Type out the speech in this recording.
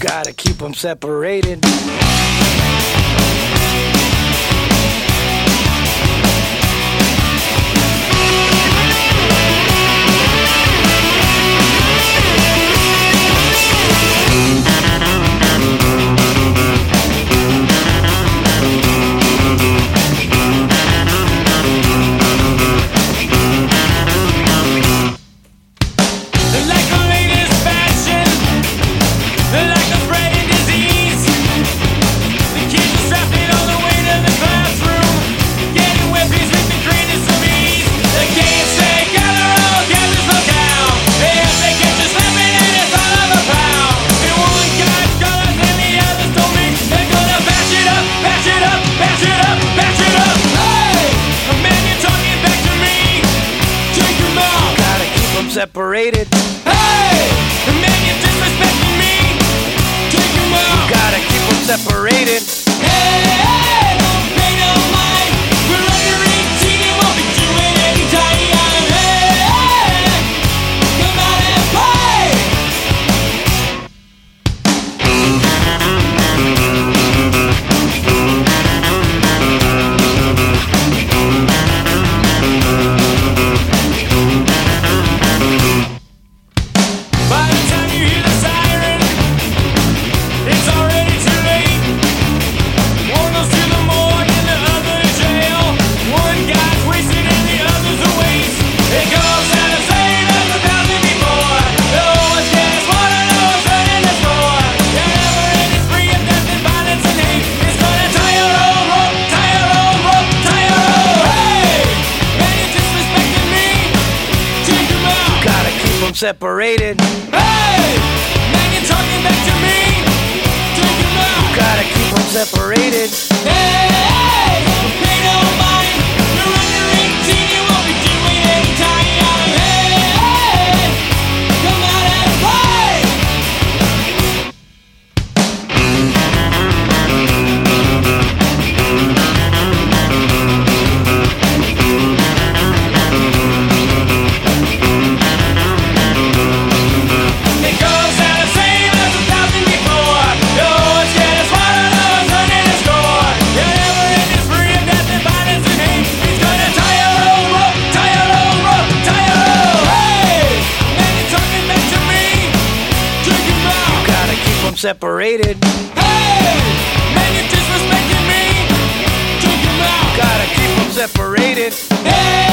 Gotta keep them separated. Separated. Hey, the man you're disrespecting me. Take him out. Gotta keep them separated. Hey, don't pay no mind. We're under 18 and won't be doing any time. Hey, come out and play. By the time you hear the siren, it's already too late. One goes to the morgue and the other to jail. One guy's wasted and the other's a waste. It goes out the same as 1,000 before. No one's getting smarter, no one's running the floor. The never-ending spree of death and violence and hate is gonna tie your own rope, tie your own rope, tie your own. Hey, man, you're disrespecting me. Take him out. Gotta keep them separated. Hey, man, you're talking back to me. Take him out. Gotta keep them separated. Hey, don't pay no mind. You're under 18, you won't be doing any time. Hey, come out and play. It goes out the same as 1,000 before. No one's getting smarter, no one's running the score. The never-ending spree of death and violence and hate is gonna tie your own rope, tie your own rope, tie your own. Hey, man, you're talking back to me. Take him out. Gotta keep them separated. Hey, man, you're disrespecting me. Take him out. Gotta keep them separated. Hey.